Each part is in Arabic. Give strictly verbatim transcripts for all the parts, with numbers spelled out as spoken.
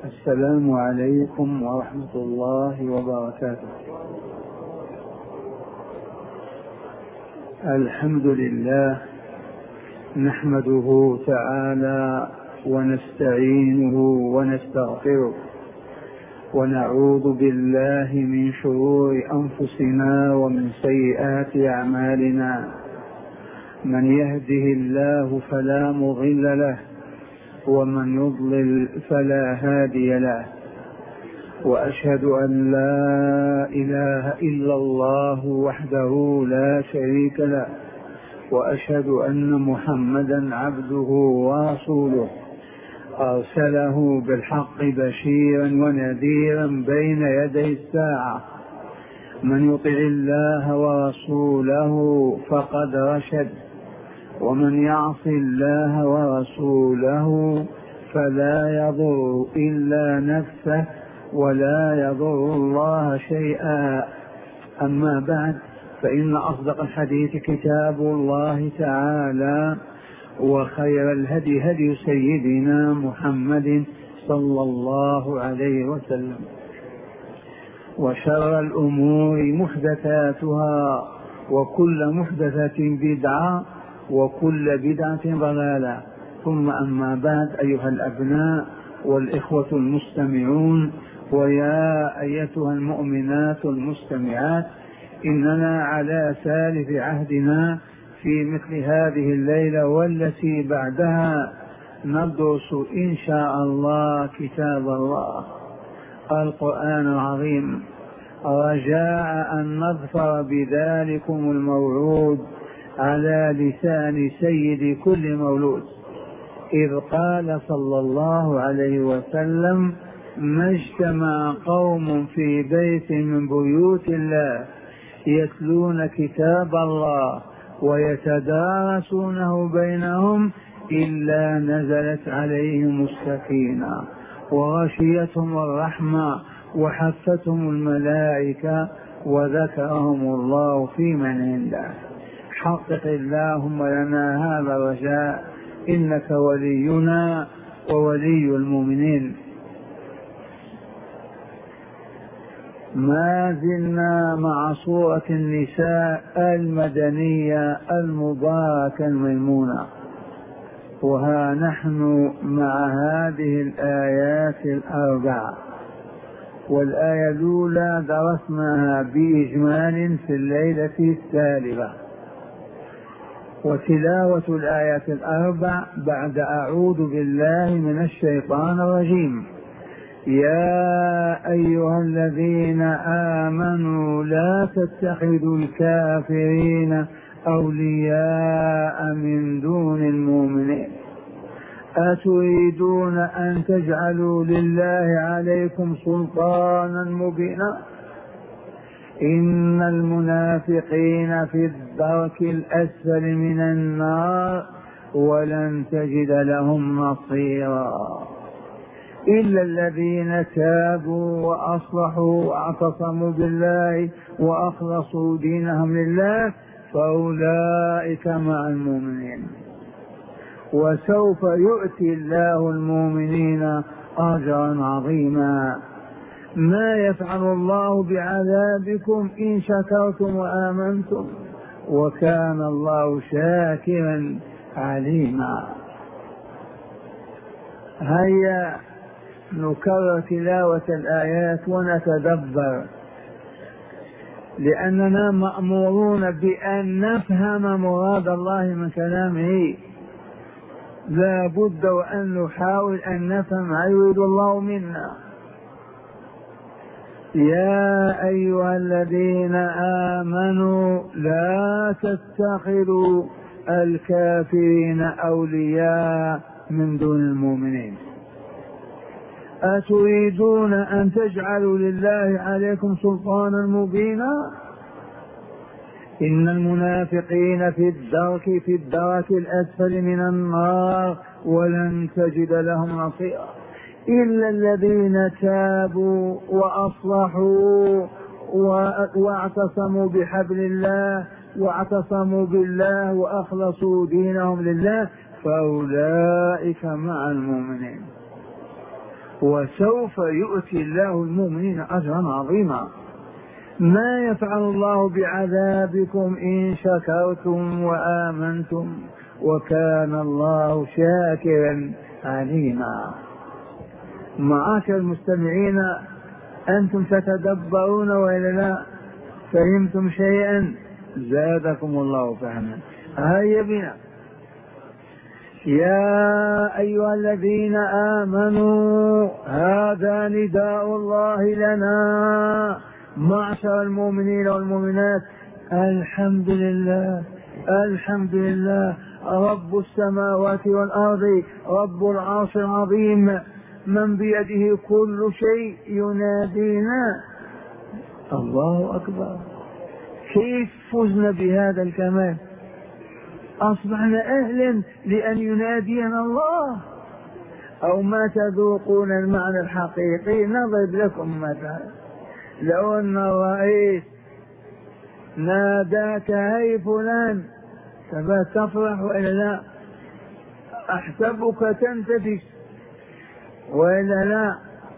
السلام عليكم ورحمة الله وبركاته. الحمد لله نحمده تعالى ونستعينه ونستغفره ونعوذ بالله من شرور أنفسنا ومن سيئات أعمالنا. من يهده الله فلا مضل له ومن يضلل فلا هادي له، وأشهد أن لا إله إلا الله وحده لا شريك له، وأشهد أن محمدا عبده ورسوله أرسله بالحق بشيرا ونذيرا بين يدي الساعة. من يطع الله ورسوله فقد رشد، ومن يعص الله ورسوله فلا يضر إلا نفسه ولا يضر الله شيئا. أما بعد، فإن أصدق الحديث كتاب الله تعالى، وخير الهدي هدي سيدنا محمد صلى الله عليه وسلم، وشر الأمور محدثاتها، وكل محدثة بدعة، وكل بدعة ضلالة. ثم أما بعد، أيها الأبناء والإخوة المستمعون، ويا أيتها المؤمنات المستمعات، إننا على سالف عهدنا في مثل هذه الليلة والتي بعدها ندرس إن شاء الله كتاب الله القرآن العظيم، رجاء أن نظفر بذلكم الموعود على لسان سيد كل مولود، إذ قال صلى الله عليه وسلم: ما اجتمع قوم في بيت من بيوت الله يتلون كتاب الله ويتدارسونه بينهم إلا نزلت عليهم السكينة وغشيتهم الرحمة وحفتهم الملائكة وذكرهم الله في من عنده. حقق اللهم لنا هذا الرجاء، إنك ولينا وولي المؤمنين. ما زلنا مع سورة النساء المدنية المباركة الميمونة، وها نحن مع هذه الآيات الأربع. والآية الأولى درسناها بإجمال في الليلة الثالثة، وتلاوة الآيات الأربع بعد أعوذ بالله من الشيطان الرجيم: يا أيها الذين آمنوا لا تتخذوا الكافرين أولياء من دون المؤمنين أتريدون أن تجعلوا لله عليكم سلطانا مبينا إن المنافقين في الدرك الأسفل من النار ولن تجد لهم نصيرا إلا الذين تابوا وأصلحوا واعتصموا بالله وأخلصوا دينهم لله فأولئك مع المؤمنين وسوف يؤتي الله المؤمنين أجرا عظيما. ما يفعل الله بعذابكم إن شكرتم وآمنتم وكان الله شاكرا عليما. هيا نكرر تلاوة الآيات ونتدبر، لأننا مأمورون بأن نفهم مراد الله من كلامه. لا بد وأن نحاول أن نفهم ما يريد الله منا. يا أيها الذين آمنوا لا تتخذوا الكافرين أولياء من دون المؤمنين أتريدون أن تجعلوا لله عليكم سلطانا مبينا إن المنافقين في الدرك في الدرك الأسفل من النار ولن تجد لهم نصيرا إلا الذين تابوا وأصلحوا واعتصموا بحبل الله واعتصموا بالله وأخلصوا دينهم لله فأولئك مع المؤمنين وسوف يؤتي الله المؤمنين أجرا عظيما. ما يفعل الله بعذابكم إن شكرتم وآمنتم وكان الله شاكرا عليما. معاشر المستمعين، أنتم تتدبرون وإلا لا؟ فهمتم شيئا؟ زادكم الله فهما. هيا بنا. يا أيها الذين آمنوا هذا نداء الله لنا معشر المؤمنين والمؤمنات. الحمد لله الحمد لله رب السماوات والأرض رب العرش العظيم من بيده كل شيء ينادينا. الله أكبر. كيف فزنا بهذا الكمال؟ أصبحنا أهلا لأن ينادينا الله. أو ما تذوقون المعنى الحقيقي؟ نضرب لكم مثلا. لو أن الرئيس ناداك هاي فلان تفرح وإلا لا؟ أحسبك تنتفش وإلا لا؟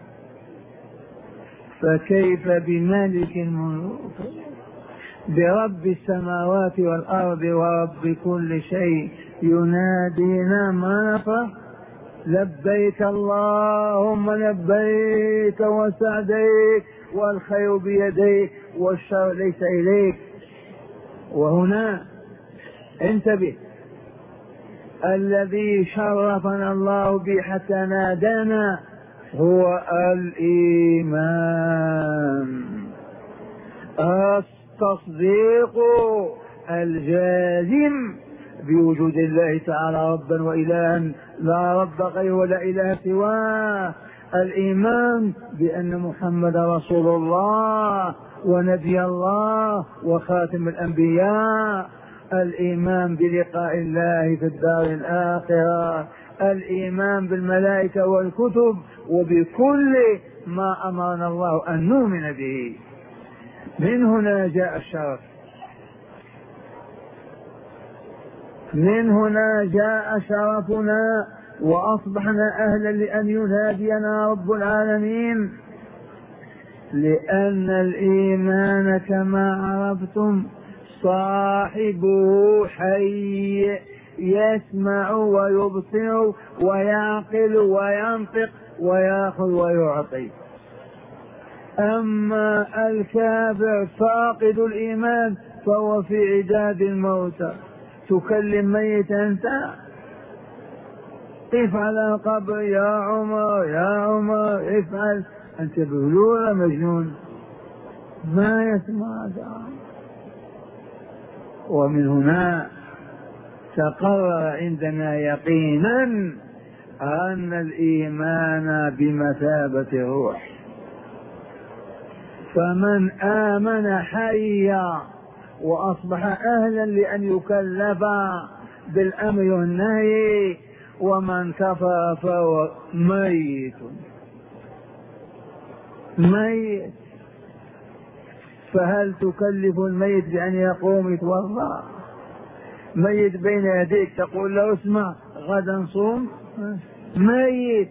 فكيف بمالك الملوك برب السماوات والأرض ورب كل شيء ينادينا ما نفرح؟ لبيك اللهم لبيك وسعديك والخير بيديك والشر ليس إليك. وهنا انتبه، الذي شرفنا الله به حتى نادانا هو الإيمان، التصديق الجازم بوجود الله تعالى ربا وإلها لا رب غيره ولا إله سواه، الإيمان بأن محمد رسول الله ونبي الله وخاتم الأنبياء، الإيمان بلقاء الله في الدار الآخرة، الإيمان بالملائكة والكتب وبكل ما أمرنا الله أن نؤمن به. من هنا جاء الشرف، من هنا جاء شرفنا وأصبحنا أهلا لأن ينادينا رب العالمين. لأن الإيمان كما عرفتم صاحبه حي يسمع ويبصر ويعقل وينطق ويأخذ ويعطي. أما الكافر فاقد الإيمان فهو في عداد الموتى. تكلم ميت أنت؟ افعل القبر يا عمر يا عمر افعل، أنت بهلول مجنون ما يسمع هذا. ومن هنا تقرر عندنا يقينا أن الإيمان بمثابة الروح، فمن آمن حيا وأصبح أهلا لأن يكلف بالأمر والنهي، ومن كفر فهو ميت ميت. فهل تكلف الميت بأن يقوم يتوضأ؟ ميت بين يديك تقول له اسمع غدا صوم؟ ميت.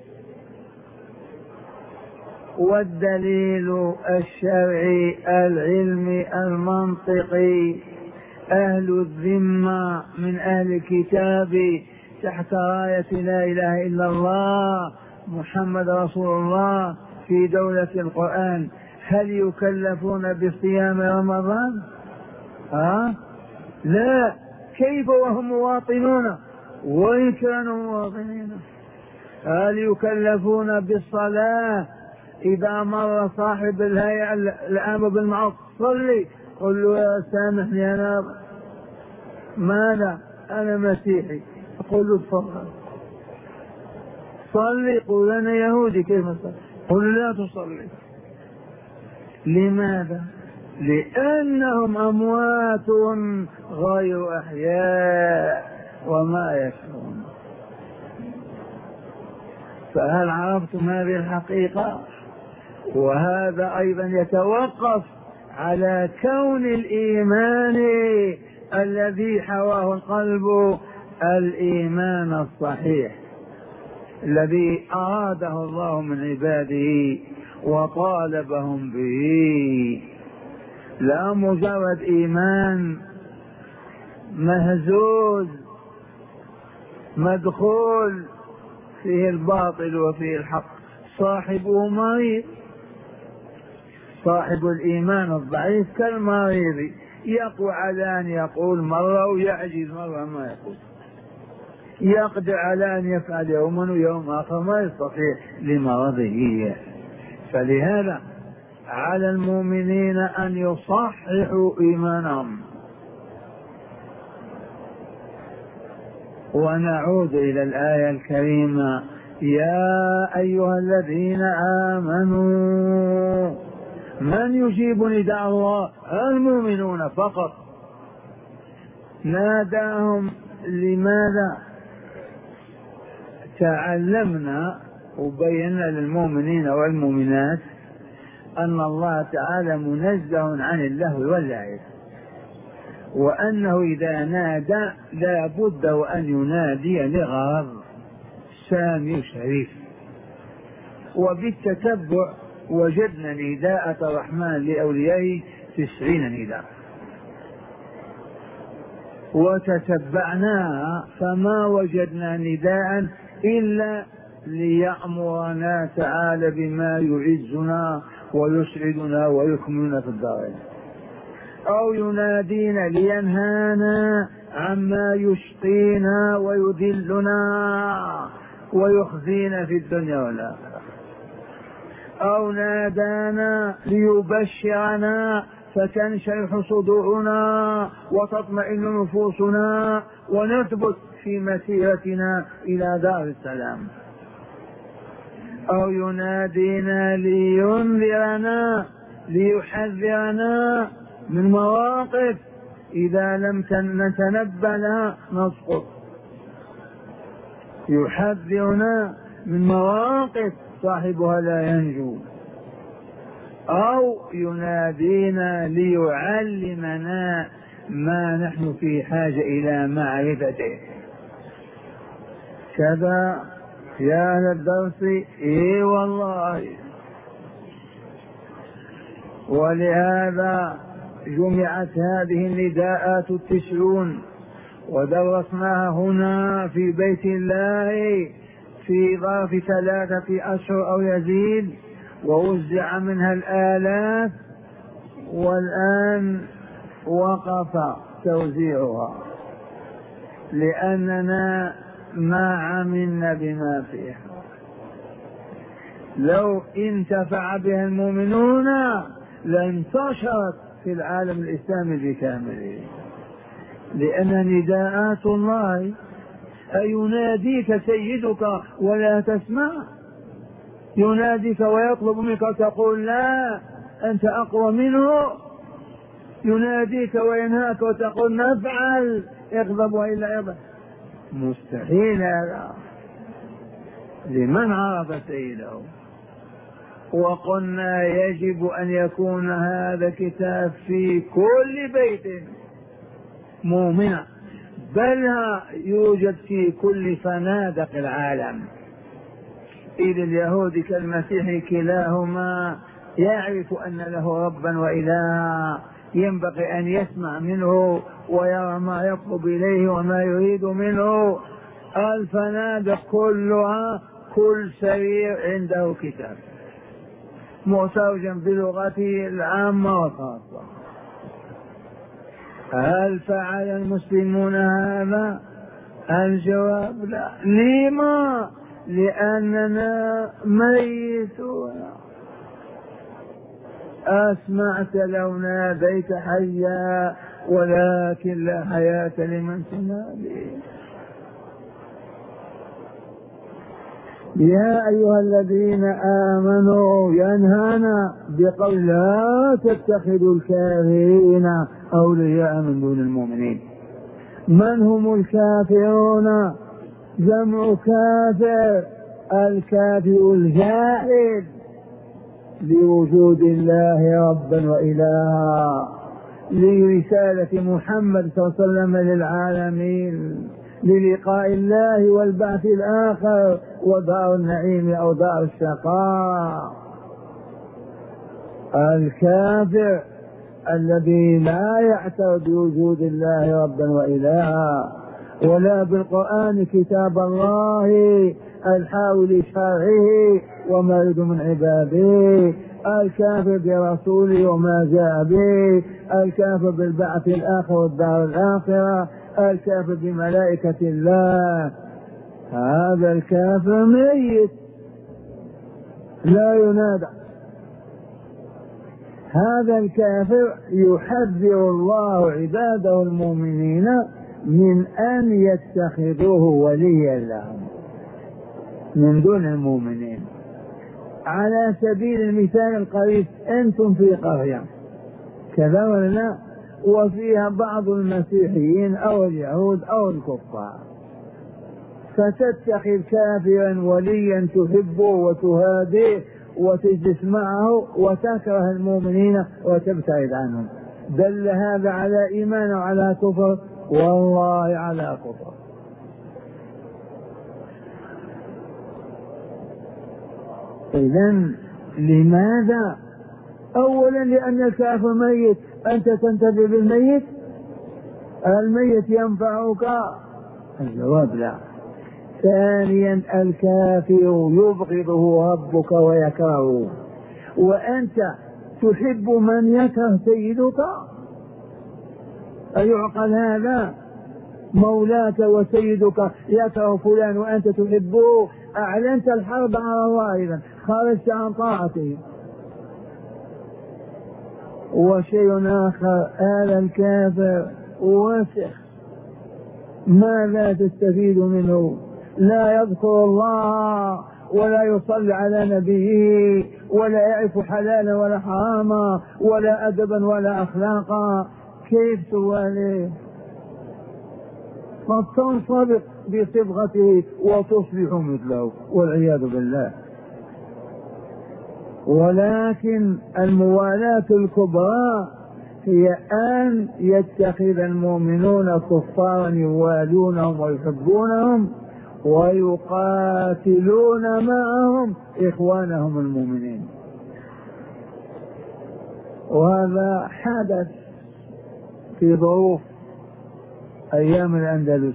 والدليل الشرعي العلمي المنطقي، أهل الذمة من أهل الكتاب تحت راية لا إله إلا الله محمد رسول الله في دولة القرآن، هل يكلفون بصيام رمضان؟ ها؟ لا. كيف وهم مواطنون؟ وإن كانوا مواطنين. هل يكلفون بالصلاة؟ إذا مر صاحب الهيئة الأمر بالمعروف صلي، قل له يا سامحني أنا ماذا أنا مسيحي، قل له تفضل صلي، قل أنا يهودي كيف أصلي، قل لا تصلي. لماذا؟ لأنهم أموات غير أحياء وما يشعرون. فهل عرفتم هذه الحقيقة؟ وهذا أيضا يتوقف على كون الإيمان الذي حواه القلب الإيمان الصحيح. الذي أراده الله من عباده وطالبهم به، لا مجرد إيمان مهزوز مدخول فيه الباطل وفيه الحق. صاحبه مريض، صاحب الإيمان الضعيف كالمريض، يقوى على أن يقول مرة ويعجز مرة ما يقول، يقدر على أن يفعل يوما ويوم آخر ما يستطيع لمرضه. فلهذا على المؤمنين أن يصححوا إيمانهم. ونعود إلى الآية الكريمة: يا أيها الذين آمنوا. من يجيب نداء الله؟ المؤمنون فقط. ناداهم لماذا؟ تعلمنا وبينا للمؤمنين والمؤمنات أن الله تعالى منزه عن اللهو واللعب، وأنه إذا نادى لا بد وأن ينادي لغرض سامي شريف. وبالتتبع وجدنا نداءة الرحمن لأوليائه تسعين نداء، وتتبعناها فما وجدنا نداء إلا ليأمرنا تعالى بما يعزنا ويسعدنا ويكملنا في الدارين، أو ينادينا لينهانا عما يشقينا ويذلنا ويخزينا في الدنيا والآخرة، أو نادانا ليبشرنا فتنشرح صدورنا وتطمئن نفوسنا ونثبت في مسيرتنا إلى دار السلام، أو ينادينا لينذرنا ليحذرنا من مواقف إذا لم نتنبه لها نسقط، يحذرنا من مواقف صاحبها لا ينجو، أو ينادينا ليعلمنا ما نحن في حاجة إلى معرفته. كذا يا أهل الدرس. إيه والله. ولهذا جمعت هذه النداءات التسعون ودرسناها هنا في بيت الله في ظرف ثلاثة أشهر أو يزيد، ووزع منها الآلاف، والآن وقف توزيعها لأننا ما عملنا بما فيها. لو انتفع بها المؤمنون لانتشرت في العالم الإسلامي بكامله، لأن نداءات الله أيناديك سيدك ولا تسمع؟ يناديك ويطلب منك تقول لا أنت أقوى منه؟ يناديك وينهاك وتقول نفعل اغضب وإلا يغضب؟ مستحيل هذا لمن عرف سيده. وقلنا يجب أن يكون هذا كتاب في كل بيت مؤمن، بل يوجد في كل فنادق العالم، إذ اليهود كالمسيح كلاهما يعرف أن له ربا وإلها ينبغي أن يسمع منه ويرى ما يطلب إليه وما يريد منه. الفنادق كلها كل سرير عنده كتاب مترجم بلغته العامة والخاصة. هل فعل المسلمون هذا؟ الجواب لا. لما؟ لأننا ميتون. أسمعت لو ناديت حيا ولكن لا حياة لمن تنادي. يا أيها الذين آمنوا ينهانا بقول لا تتخذوا الكافرين أولياء من دون المؤمنين. من هم الكافرون؟ جمع كافر، الكافر الجاحد لوجود الله ربا وإلها، لرسالة محمد صلى الله عليه وسلم للعالمين، للقاء الله والبعث الآخر ودار النعيم أو دار الشقاء. الكافر الذي لا يعترف بوجود الله ربا وإلها ولا بالقرآن كتاب الله الحاول شرعه وما يريد من عباده، الكافر برسوله وما جاء به، الكافر بالبعث الآخر والدار الآخرة، الكافر بملائكة الله، هذا الكافر ميت لا ينادى. هذا الكافر يحذر الله عباده المؤمنين من أن يتخذوه وليا لهم من دون المؤمنين. على سبيل المثال القريب، أنتم في قرية كذا ولا لا، وفيها بعض المسيحيين أو اليهود أو الكفار، فتتخذ كافرا وليا تحبه وتهاديه وتجلس معه وتكره المؤمنين وتبتعد عنهم، دل هذا على إيمان وعلى كفر؟ والله على كفر. إذن لماذا؟ أولا لأن الكافر ميت، أنت تنتبه بالميت؟ الميت ينفعك؟ الجواب لا. ثانيا الكافر يبغضه ربك ويكرهه، وأنت تحب من يكره سيدك؟ أيعقل هذا؟ مولاك وسيدك يكره فلان وأنت تحبه، أعلنت الحرب على الله، إذن خرجت عن طاعته. وشيء آخر، هذا الكافر وسخ، ماذا تستفيد منه؟ لا يذكر الله ولا يصلي على نبيه ولا يعرف حلالا ولا حراما ولا أدبا ولا أخلاقا، كيف تواليه؟ قد تنصبق بصبغته وتصبح مثله والعياذ بالله. ولكن الموالاة الكبرى هي أن يتخذ المؤمنون كفارا يوالونهم ويحبونهم ويقاتلون معهم إخوانهم المؤمنين. وهذا حدث في ظروف أيام الأندلس،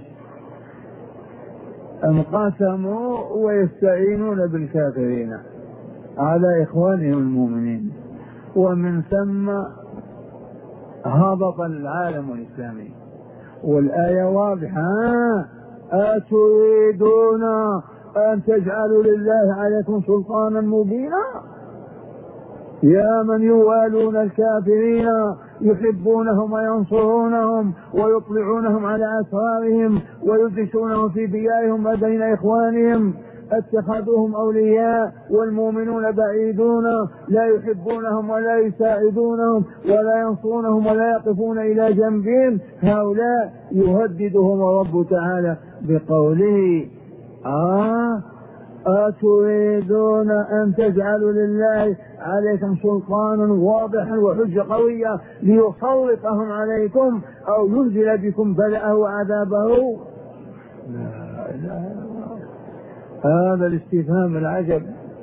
انقسموا ويستعينون بالكافرين على إخوانهم المؤمنين، ومن ثم هبط العالم الإسلامي. والآية واضحة: أتريدون أن تجعلوا لله عليكم سلطانا مبينا؟ يا من يوالون الكافرين يحبونهم وينصرونهم ويطلعونهم على أسرارهم ويدسونهم في ديارهم بين إخوانهم، اتخذوهم أولياء والمؤمنون بعيدون لا يحبونهم ولا يساعدونهم ولا ينصرونهم ولا يقفون إلى جنبهم. هؤلاء يهددهم رب تعالى بقوله: آه أتريدون أن تجعلوا لله عليكم سلطانا واضحا وحجة قوية ليسلطهم عليكم أو ينزل بكم بلاءه وعذابه؟ لا لا هذا الاستفهام العجب.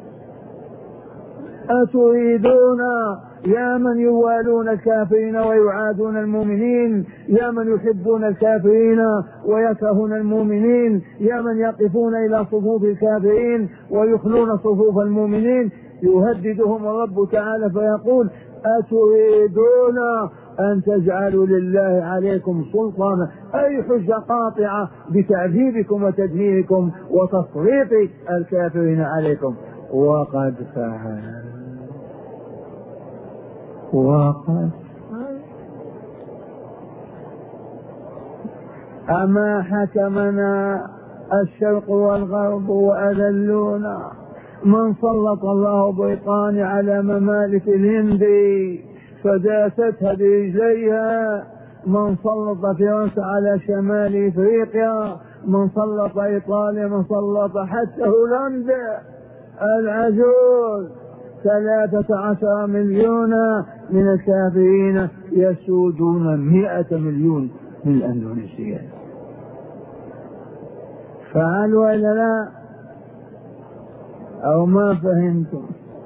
أتريدون يا من يوالون الكافرين ويعادون المؤمنين، يا من يحبون الكافرين ويكرهون المؤمنين، يا من يقفون إلى صفوف الكافرين ويخلون صفوف المؤمنين، يهددهم الرب تعالى فيقول: أتريدون أن تجعلوا لله عليكم سلطانا، أي حجة قاطعة بتعذيبكم وتدميركم وتسليط الكافرين عليكم. وقد فعل وقد أما حكمنا الشرق والغرب وأذلونا، من سلط الله بريطان على ممالك الهند فداستها برجليها، من سلط فرنسا على شمال افريقيا، من سلط ايطاليا، من سلط حتى هولندا العجوز. ثلاثة عشر مليون من الكافرين يسودون مئة مليون من الأندونيسيين. فعلوا ولا لا أو ما فهمتم؟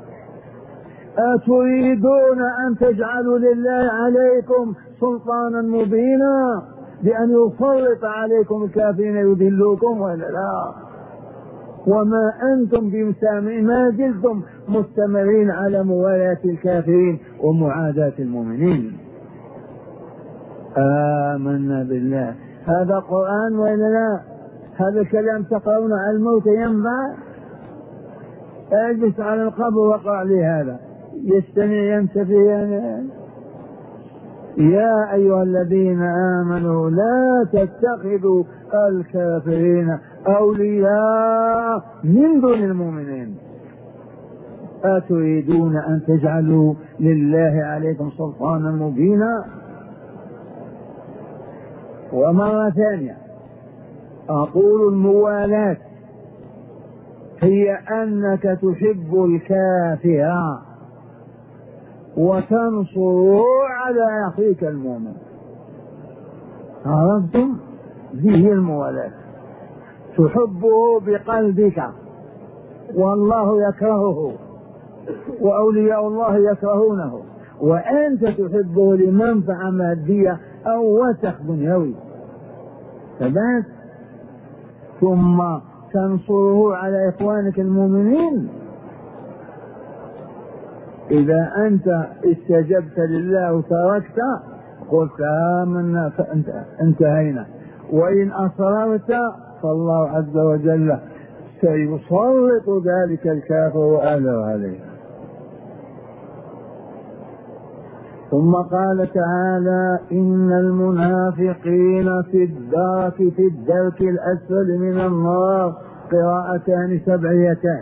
أتريدون أن تجعلوا لله عليكم سلطانا مبينا بأن يسلط عليكم الكافرين يذلوكم ولا لا؟ وما أنتم بمسامعين، ما زلتم مستمرين على موالاة الكافرين ومعاداة المؤمنين. آمنا بالله. هذا قرآن ولا لا؟ هذا كلام تقرؤون على الموت ينفع؟ اجلس على القبر وقع لي هذا يستمع ينتفي. يعني يا أيها الذين آمنوا لا تتخذوا الكافرين أولياء من دون المؤمنين. أتريدون أن تجعلوا لله عليكم سلطانا مبينا؟ ومرة ثانية أقول الموالاة هي أنك تحب الكافر وتنصره على أخيك المؤمن. عرفتم؟ هذه الموالاة. تحبه بقلبك والله يكرهه وأولياء الله يكرهونه، وأنت تحبه لمنفعة مادية أو وسخ دنيوي. ثبات. ثم تنصره على إخوانك المؤمنين. إذا أنت استجبت لله وتركت قلت آمنا فأنت انتهينا، وإن أصررت فالله عز وجل سيسلط ذلك الكافر وأهله عليه. ثم قال تعالى إن المنافقين في الدرك في الدرك الأسفل من النار. قراءتان سبعيتان.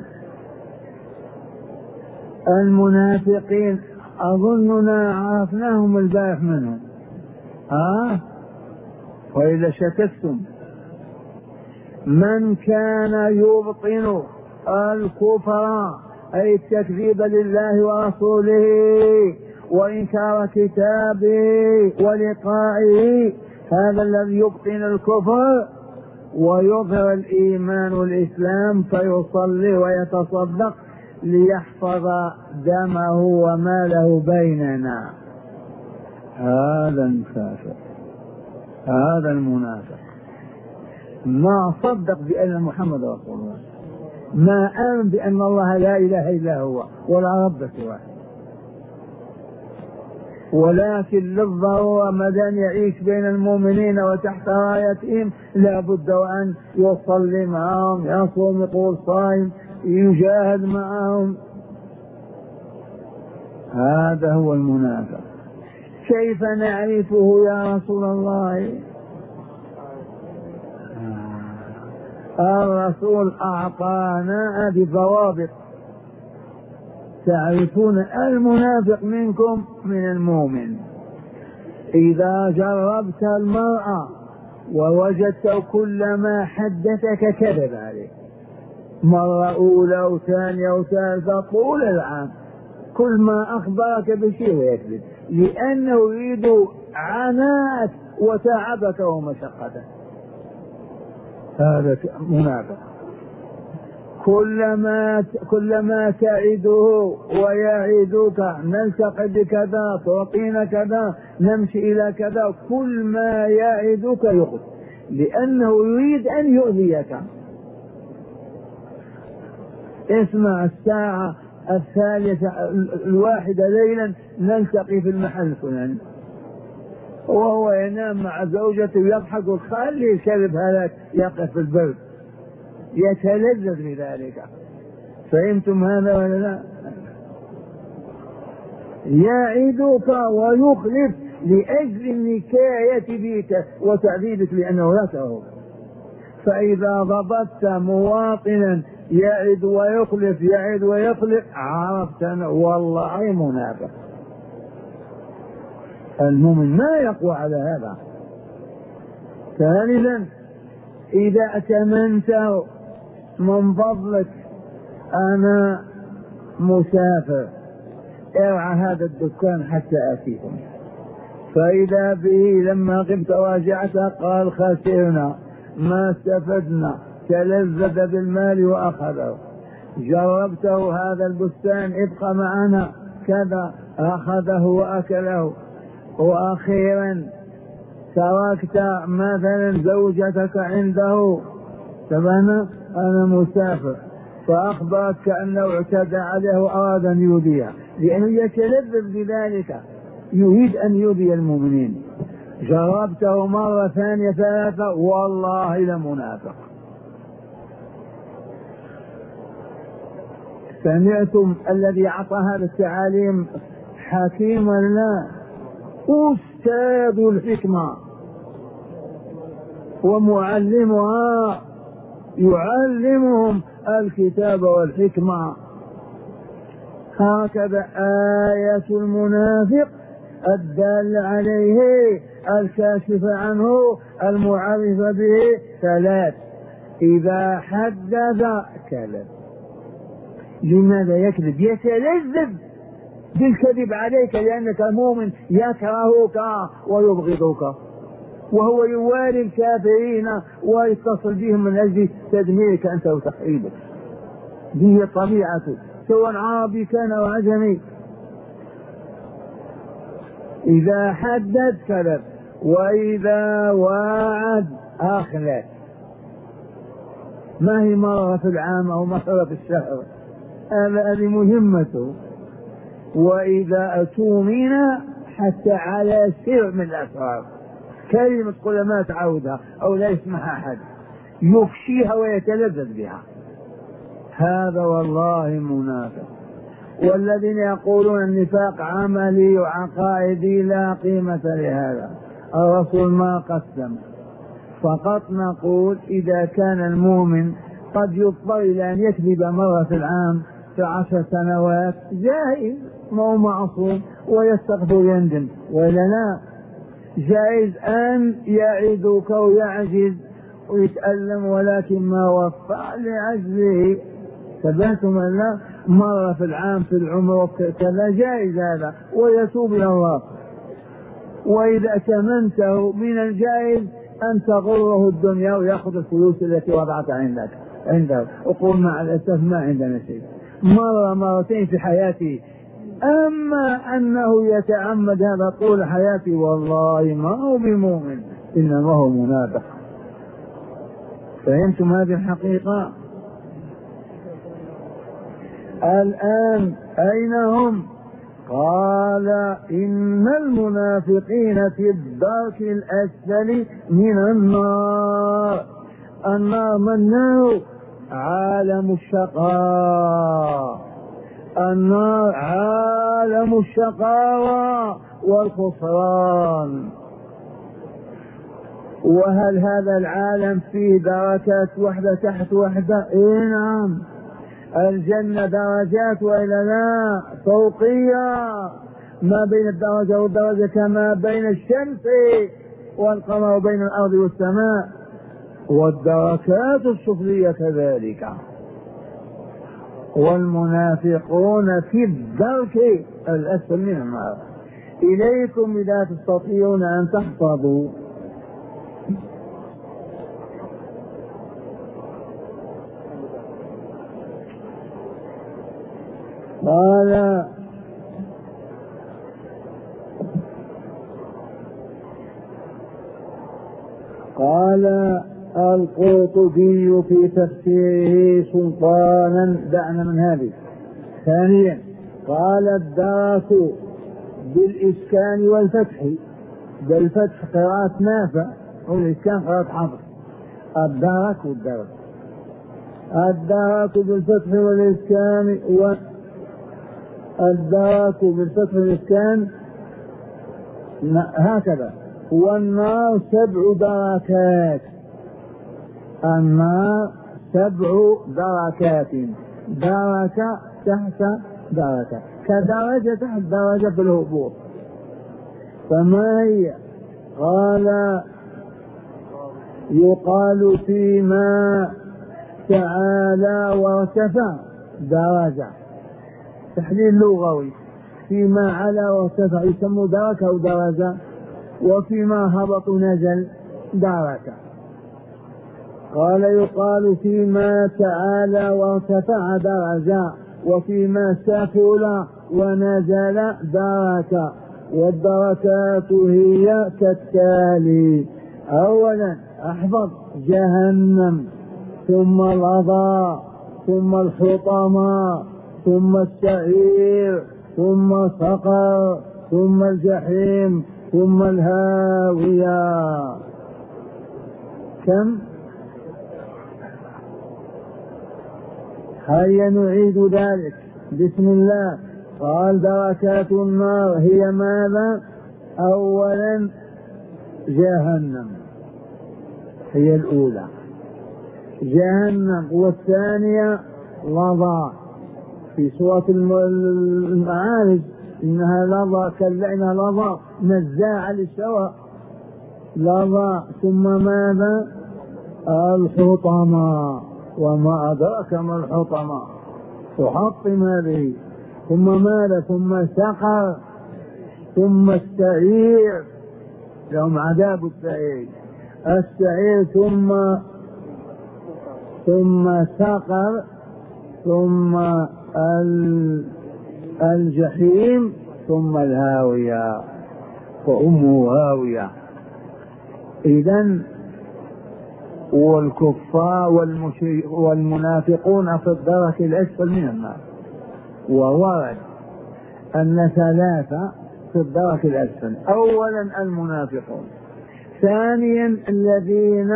المنافقين أظننا عرفناهم البارح منهم، ها؟ وإذا شككتم من كان يبطن الكفر أي التكذيب لله ورسوله وإنكار كتابه ولقائه، هذا الذي يبطن الكفر ويظهر الإيمان والإسلام فيصلي ويتصدق ليحفظ دمه وماله بيننا، هذا الكافر، هذا المنافق. ما صدق بأن محمد رسول الله، ما آمن بأن الله لا إله إلا هو ولا رب سواه، ولكن للضرورة ما دام يعيش بين المؤمنين وتحت رايتهم لا بد وأن يصلي معهم، يصوم، يقول صائم، يجاهد معهم. هذا هو المنافق. كيف نعرفه يا رسول الله؟ الرسول أعطانا بضوابط تعرفون المنافق منكم من المؤمن. إذا جربت المرأة ووجدت كل ما حدثك كذب عليه، مرة أولى وثانية وثالثة طول العام، كل ما أخبرك بشيء ويكذب، لأنه يريد عناءك وتعبك ومشقتك. هذا منافق. كلما كلما تعده ويعدك نلتقي بكذا، تعطينا كذا، نمشي إلى كذا، كل ما يعدك يخذ، لأنه يريد أن يؤذيك. اسمع، الساعة الثالثة الواحدة ليلا نلتقي في المحل الفلاني، وهو ينام مع زوجته يضحك وخلي الكلب هذاك يقف في البرد يتلذذ بذلك. فهمتم هذا ولا لا؟ يعدك ويخلف لأجل النكاية بك وتعذيبك لأنه يكره. فإذا ضبطت مواطنا يعد ويخلف يعد ويخلف عرفت والله منافق. المؤمن ما يقوى على هذا. ثالثا إذا أتمنت من فضلك أنا مسافر ارعى هذا الدكان حتى آتيكم، فإذا به لما قمت راجعته قال خسرنا ما استفدنا تلذذ بالمال وأخذه. جربته هذا البستان ابقى معنا كذا، أخذه وأكله. وأخيرا تركت مثلا زوجتك عنده، تبانا أنا مسافر، فأخبرت كأنه اعتدى عليه وأراد أن يؤذيها، لأنه يتلذذ بذلك، يريد أن يؤذي المؤمنين. جربته مرة ثانية ثلاثة، والله لمنافق. سمعتم الذي أعطى هذا التعاليم حكيما؟ لا، أستاذ الحكمة ومعلمها، يعلمهم الكتاب والحكمة. هكذا آية المنافق الدال عليه الكاشف عنه المعرف به ثلاث: إذا حدث كذب. لماذا يكذب؟ يتلذذ بالكذب عليك لأنك مؤمن، يكرهك ويبغضك، وهو يوالي الكافرين ويتصل بهم من أجل تدميرك أنت وتخريبك. هي طبيعته، سواء عربي كان أو عجمي. إذا حدث كذب، وإذا وعد أخلف. ما هي مرة في العام أو مرة في الشهر، هذه مهمته. وإذا أتومن حتى على سر من الأسرار، كلمة تقول ما تعودها أو لا يسمعها أحد، يفشيها ويتلذذ بها. هذا والله منافق. والذين يقولون النفاق عملي وعقائدي لا قيمة لهذا، الرسول ما قسم. فقط نقول إذا كان المؤمن قد يضطر إلى أن يكذب مرة في العام في عشر سنوات جائز، ما هو معصوم، ويستغفر يندم، ولا لا؟ جائز أن يعدك ويعجز ويتألم، ولكن ما وفى لعجزه. ثبتم لا؟ مرة في العام في العمر كذا جائز هذا، ويتوب إلى الله. وإذا أتمنته من الجائز أن تغره الدنيا ويأخذ الفلوس التي وضعت عندك عنده، وقول مع الأسف ما عندنا شيء، مرة مرتين في حياتي. أما أنه يتعمد هذا طول حياتي، والله ما هو بمؤمن، إنما هو منافق. فهمتم هذه الحقيقة؟ الآن أين هم؟ قال إن المنافقين في الدرك الأسفل من النار. النار ما النار؟ عالم الشقاء. النار عالم الشقاوة والخسران. وهل هذا العالم فيه دركات وحدة تحت وحدة؟ إيه نعم. الجنة درجات وإلا لا؟ فوقية، ما بين الدرجة والدرجة كما بين الشمس والقمر وبين الأرض والسماء. والدركات السفلية كذلك. والمنافقون في الدرك الأسفل من النار. إليكم إذا تستطيعون أن تحفظوا. قال قال القرطبي في تفسيره سلطانا، دعنا من هذه. ثانيا قال الدرك بالإسكان والفتح، بالفتح قراءة نافع والإسكان قراءة حفص. الدرك والدرك، الدرك بالفتح والإسكان، والدرك بالفتح والإسكان هكذا. والنار سبع دركات، النار سبع دركات، دركة تحت دركة، كدرجة تحت درجة في الهبوط. فما هي؟ قال يقال فيما تعالى وارتفع درجة، تحليل لغوي. فيما علا وارتفع يسمى دركة أو درجة، وفيما هبط نزل دركة. قال يقال فيما تعالى وارتفع درجة، وفيما سفل ونزل دركة. والدركات هي كالتالي: أولا احفظ: جهنم، ثم الرضا، ثم الحطمة، ثم السعير، ثم سقر، ثم الجحيم، ثم الهاوية. كم؟ هيا نعيد ذلك. بسم الله. قال: دركات النار هي ماذا؟ أولا جهنم هي الأولى، جهنم. والثانية لظى، في سورة المعارج: إنها لظى كاللعنة لظى نزاعة للشوى. لظى. ثم ماذا؟ الحطمة، وما أدراك ما الحطمة، تحطم هذه. ثم ماذا؟ ثم سقر، ثم السعير، لهم عذاب السعير، السعير، ثم ثم سقر، ثم الجحيم، ثم الهاوية، وأمه هاوية. إذن والكفار والمنافقون في الدرك الأسفل من النار. وورد أن ثلاثة في الدرك الأسفل: أولا المنافقون، ثانيا الذين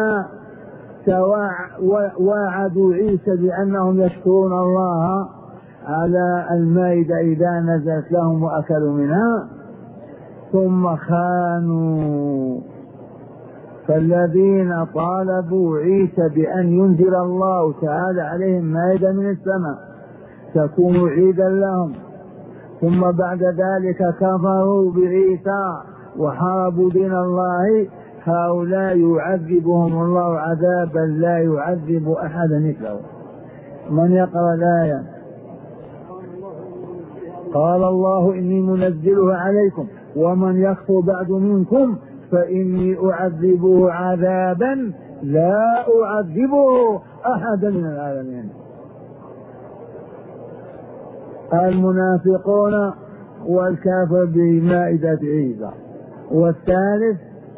وعدوا عيسى بأنهم يشكرون الله على المائدة إذا نزلت لهم وأكلوا منها، ثم خانوا. فالذين طالبوا عيسى بأن ينزل الله تعالى عليهم مائدة من السماء تكون عيدا لهم، ثم بعد ذلك كفروا بعيسى وحاربوا دين الله، هؤلاء يعذبهم الله عذابا لا يعذب أحدا مثله. من يقرأ الآية؟ قال الله: إني منزلها عليكم ومن يكفر بعد منكم فإني أعذبه عذابا لا أعذبه أحدا من العالمين. المنافقون والكافر بمائدة عيسى. والثالث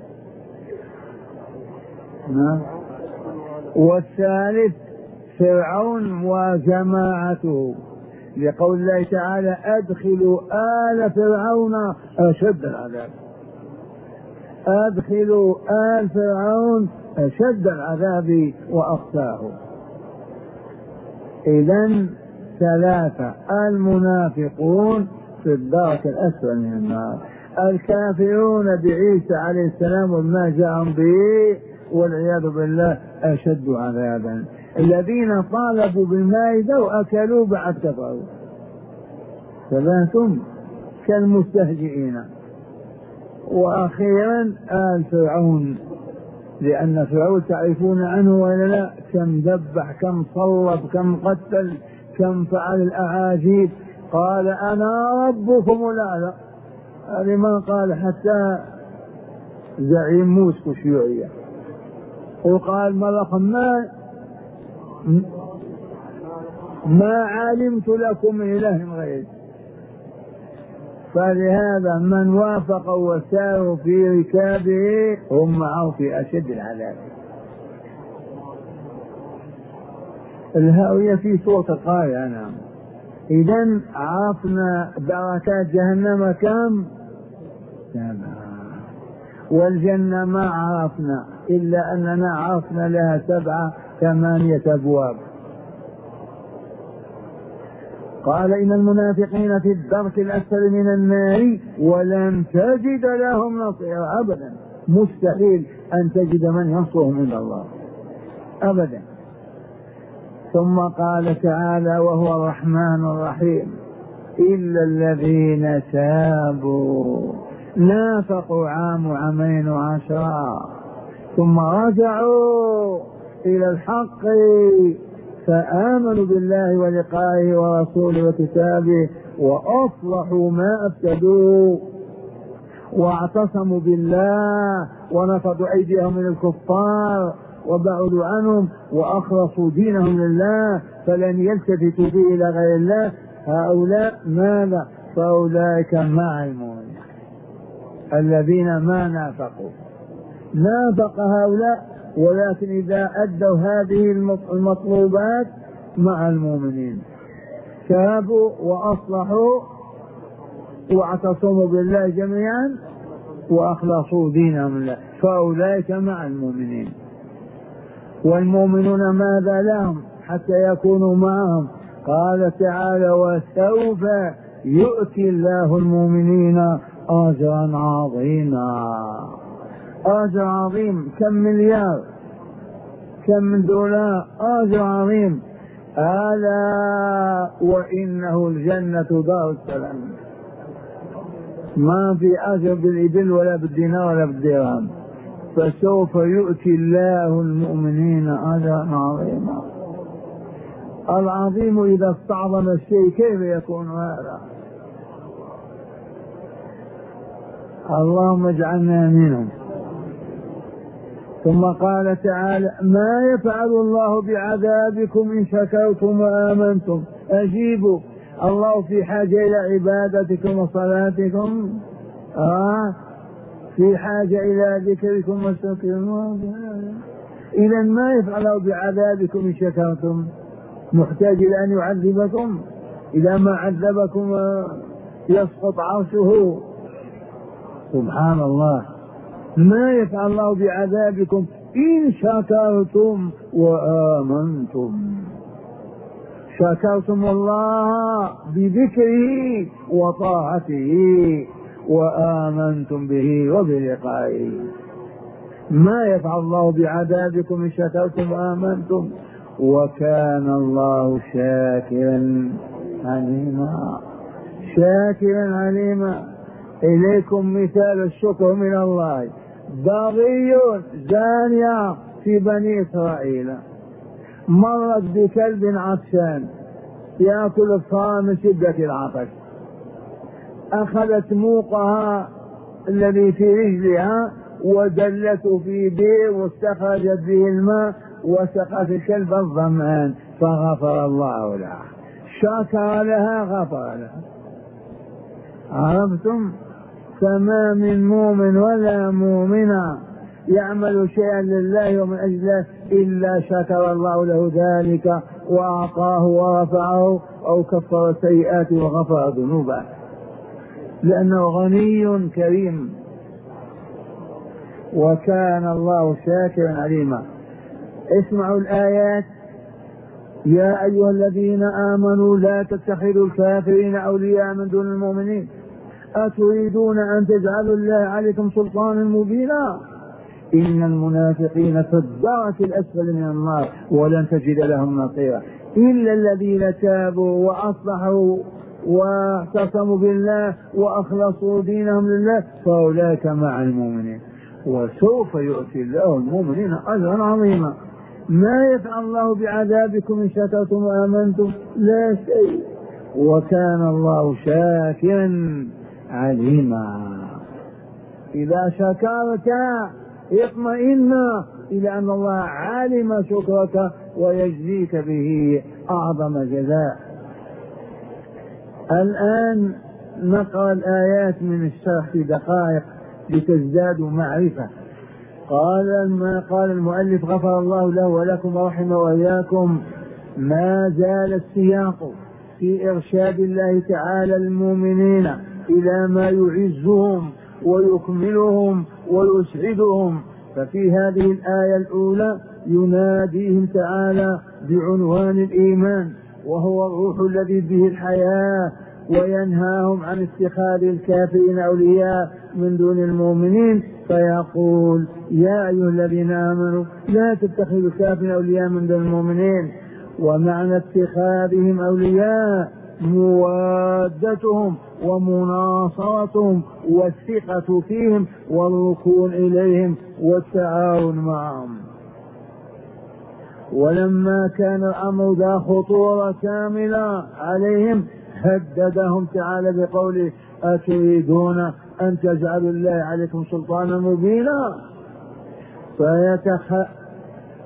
والثالث فرعون وجماعته، لقول الله تعالى: أدخلوا آل فرعون أشد العذاب. أدخلوا آل فرعون أشد العذاب وأخزاه. إذن ثلاثة: المنافقون في الدرك الأسفل من النار، الكافرون بعيسى عليه السلام وما جاءهم به والعياذ بالله أشد عذابا، الذين طالبوا بالمائدة وأكلوا بعد كفروا، فأنتم كالمستهزئين. وأخيرا آل فرعون، لأن فرعون تعرفون عنه ولا لا؟ كم ذبح، كم صلب، كم قتل، كم فعل الأعاجيب. قال: أنا ربكم الأعلى. هذه ما قال حتى زعيم موسكو الشيوعية. وقال ملخ: ما ما علمت لكم من إله غيري. فلهذا من وافق وساروا في ركابه هم معه في أشد العذاب. الهاوية في سورة القارعة. نعم. إذن عرفنا دركات جهنم كم؟ سبعة. والجنة ما عرفنا، إلا أننا عرفنا لها سبعة ثمانية أبواب. قال: إن المنافقين في الدرك الأسفل من النار ولن تجد لهم نصيرا. أبدا، مستحيل أن تجد من ينصرهم من الله أبدا. ثم قال تعالى وهو الرحمن الرحيم: إلا الذين تابوا نافقوا عام عامين وعشرا ثم رجعوا إلى الحق فآمنوا بالله ولقائه ورسوله وكتابه وأصلحوا ما أفسدوا واعتصموا بالله ونفضوا أيديهم من الكفار وبعدوا عنهم وأخلصوا دينهم لله فلن يلتفتوا به إلى غير الله، هؤلاء ماذا؟ فأولئك مع المؤمنين الذين ما نافقوا. نافق هؤلاء ولكن إذا أدوا هذه المطلوبات مع المؤمنين، تابوا وأصلحوا واعتصموا بالله جميعا وأخلصوا دينهم لله، فأولئك مع المؤمنين. والمؤمنون ماذا لهم حتى يكونوا معهم؟ قال تعالى: وسوف يؤتي الله المؤمنين أجرا عظيما. أجر عظيم، كم مليار، كم من دولار، أجر عظيم. ألا وإنه الجنة دار السلام، ما في أجر بالإبل ولا بالدينار ولا بالدرهم. فسوف يؤتي الله المؤمنين أجرا عظيما. العظيم إذا استعظم الشيء كيف يكون هذا؟ اللهم اجعلنا منهم. ثم قال تعالى: ما يفعل الله بعذابكم إن شكرتم وآمنتم. أجيبوا، الله في حاجة إلى عبادتكم وصلاتكم؟ آه في حاجة إلى ذكركم وشكركم؟ إذا ما يفعل بعذابكم إن شكرتم؟ محتاج إلى أن يعذبكم؟ إذا ما عذبكم يسقط عرشه. سبحان الله. ما يفعل الله بعذابكم إن شكرتم وآمنتم. شكرتم الله بذكره وطاعته وآمنتم به وبلقائه. ما يفعل الله بعذابكم إن شكرتم وآمنتم وكان الله شاكرا عليما. شاكرا عليما. إليكم مثال الشكر من الله. بغي زانية في بني إسرائيل مرت بكلب عطشان يأكل الثرى من شدة العطش، أخذت موقها الذي في رجلها ودلته في بئر واستخرجت به الماء وسقت الكلب الظمآن فغفر الله لها. شكر لها غفر لها. عرفتم؟ فما من مؤمن ولا مؤمنة يعمل شيئا لله ومن أجله إلا شكر الله له ذلك وأعطاه ورفعه أو كفر سيئاته وغفر ذنوبه، لأنه غني كريم وكان الله شاكرا عليما. اسمعوا الآيات: يا أيها الذين آمنوا لا تتخذوا الكافرين أولياء من دون المؤمنين أتريدون أن تجعلوا الله عليكم سلطانا مبينا إن المنافقين في الدرك الأسفل من النار ولن تجد لهم نصيرا إلا الذين تابوا وأصلحوا واعتصموا بالله وأخلصوا دينهم لله فأولئك مع المؤمنين وسوف يؤتي الله المؤمنين أجرا عظيما. ما يفعل الله بعذابكم إن شكرتم وآمنتم؟ لا شيء، وكان الله شاكرا عليما. إذا شكرت اطمئن إلى أن الله علم شكرك ويجزيك به أعظم جزاء. الآن نقرأ الآيات من الشرح في دقائق لتزدادوا معرفة. قال ما قال المؤلف غفر الله له ولكم ورحمه وإياكم. ما زال السياق في إرشاد الله تعالى المؤمنين إلى ما يعزهم ويكملهم ويسعدهم. ففي هذه الآية الأولى يناديهم تعالى بعنوان الإيمان وهو الروح الذي به الحياة، وينهاهم عن اتخاذ الكافرين أولياء من دون المؤمنين فيقول يا أيها الذين آمنوا لا تتخذوا الكافرين أولياء من دون المؤمنين. ومعنى اتخاذهم أولياء موادتهم ومناصرتهم والثقة فيهم والركون إليهم والتعاون معهم. ولما كان الأمر ذا خطورة كاملة عليهم هددهم تعالى بقوله أتريدون أن تجعلوا الله عليكم سلطانا مبينا. فيتخ...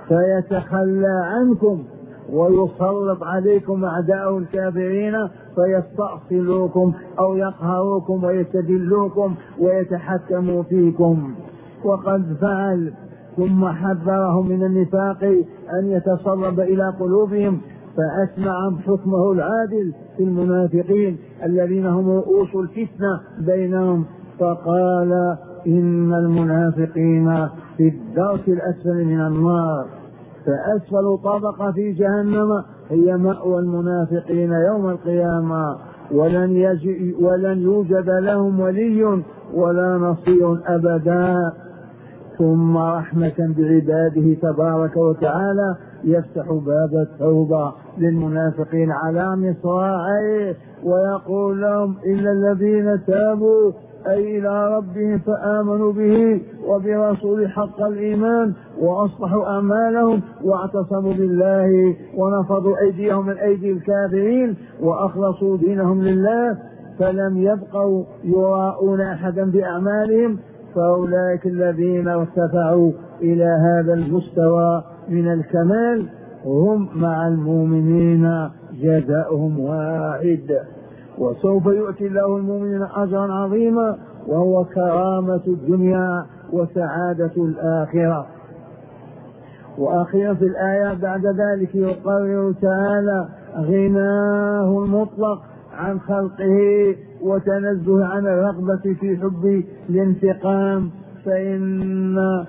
فيتخلى عنكم ويسلط عليكم أعداء الكافرين فيستأصلوكم أو يقهروكم ويستذلوكم ويتحكموا فيكم. وقد فعل، ثم حذرهم من النفاق أن يتسرب إلى قلوبهم، فأسمع حكمه العادل في المنافقين الذين هم رؤوس الفتنة بينهم، فقال إن المنافقين في الدرك الأسفل من النار، فأسفل طبقة في جهنم هي مأوى المنافقين يوم القيامة، ولن, يجي ولن يوجد لهم ولي ولا نصير أبدا. ثم رحمة بعباده تبارك وتعالى يفتح باب التوبة للمنافقين على مصراعيه ويقول لهم إلا الذين تابوا أي إلى ربهم فآمنوا به وبرسول حق الإيمان وأصلحوا أعمالهم واعتصموا بالله ونفضوا أيديهم من أيدي الكافرين وأخلصوا دينهم لله، فلم يبقوا يراءون أحدا بأعمالهم، فأولئك الذين ارتفعوا إلى هذا المستوى من الكمال هم مع المؤمنين جزاؤهم واحد، وسوف يؤتي الله المؤمنين أجرا عظيما وهو كرامة الدنيا وسعادة الآخرة. وأخيرا في الآية بعد ذلك يقرر تعالى غناه المطلق عن خلقه وتنزه عن الرغبة في حب الانتقام، فإن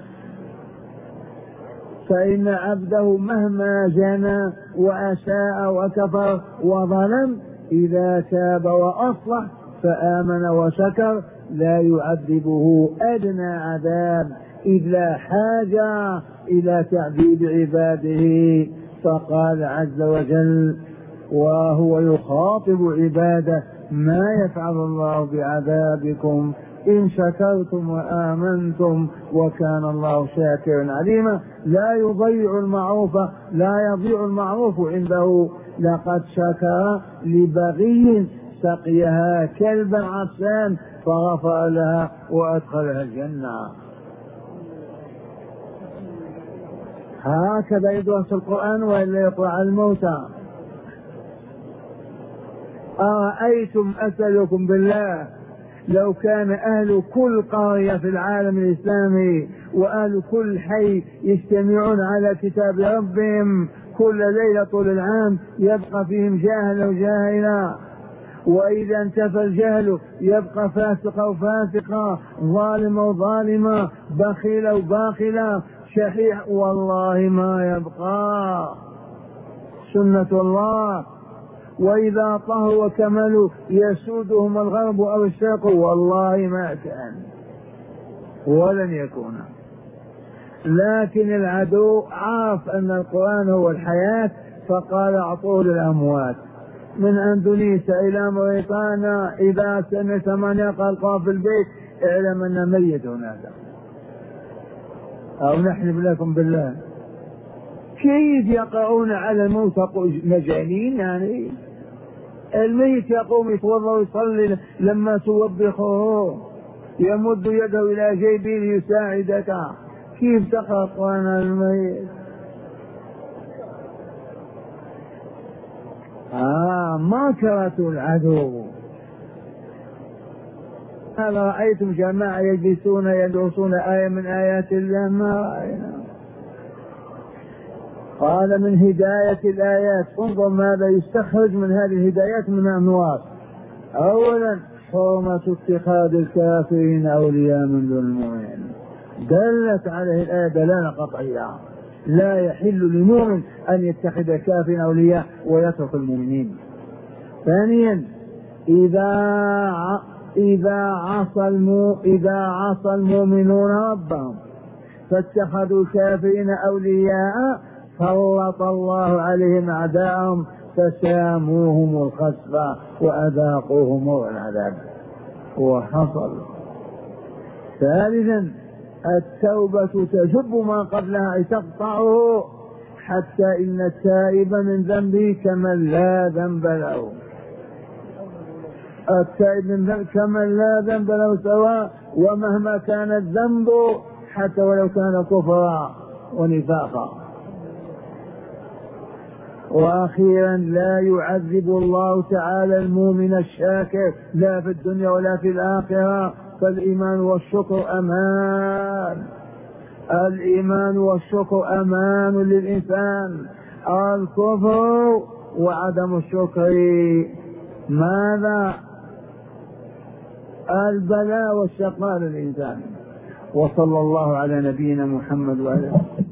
فإن عبده مهما جنى وأساء وكفر وظلم إذا تاب وأصلح فآمن وشكر لا يعذبه أدنى عذاب إذ لا حاجة إلى تعذيب عباده. فقال عز وجل وهو يخاطب عباده ما يفعل الله بعذابكم إن شكرتم وآمنتم وكان الله شاكرا عليما. لا يضيع المعروف لا يضيع المعروف عنده. لقد شكر لبغي سقيها كلبا عطشان فغفر لها وأدخلها الجنة. هكذا يدرس القرآن وإلا يقرأ الموتى. أرأيتم أسألكم بالله لو كان أهل كل قرية في العالم الإسلامي وأهل كل حي يجتمعون على كتاب ربهم كل ليلة طول العام يبقى فيهم جاهل وجاهلا، وإذا انتفى الجهل يبقى فاسق وفاسقا، ظالم وظالما، بخيل وباخلا، شحيح، والله ما يبقى. سنة الله. وإذا طهوا وكملوا يسودهم الغرب أو الشرق، والله ما كان ولن يكون. لكن العدو عرف أن القرآن هو الحياة فقال أعطوه للأموات. من أندونيسيا إلى موريتانيا إذا سمعت من يقرأ القرآن في البيت اعلم أن ميت هناك أو نحلف لكم بالله. كيف يقرؤون على الموت مجانين؟ يعني الميت يقوم يتوضا ويصلي لما توبخه يمد يده إلى جيبه ليساعدك، كيف تقرأ القرآن على الميت؟ آه ما كرهوا العدو. هل رأيتم جماعة يجلسون يدرسون آية من آيات الله؟ ما رأينا. قال من هداية الآيات، انظر ماذا يستخرج من هذه الهدايات من أنواع. أولا حرمة اتخاذ الكافرين أولياء من دون المؤمنين، دلت عليه الآية دلالة قطعية، لا يحل لمؤمن أن يتخذ كافرين أولياء ويترك المؤمنين. ثانيا إذا إذا عصى المو إذا عصى المؤمنون ربهم فاتخذوا الكافرين أولياء سلط الله عليهم أعداءهم فساموهم الخسف وأذاقوهم العذاب وحصل. ثالثا التوبة تجب ما قبلها أي تقطعه حتى إن التائب من ذنبه كمن لا ذنب له. التائب من ذنب كمن لا ذنب له سواء، ومهما كان الذنب حتى ولو كان كفرا ونفاقا. وأخيرا لا يعذب الله تعالى المؤمن الشاكر لا في الدنيا ولا في الآخرة، فالإيمان والشكر أمان. الإيمان والشكر أمان للإنسان. الكفر وعدم الشكر ماذا؟ البلاء والشقاء للإنسان. وصلى الله على نبينا محمد وعلى آله.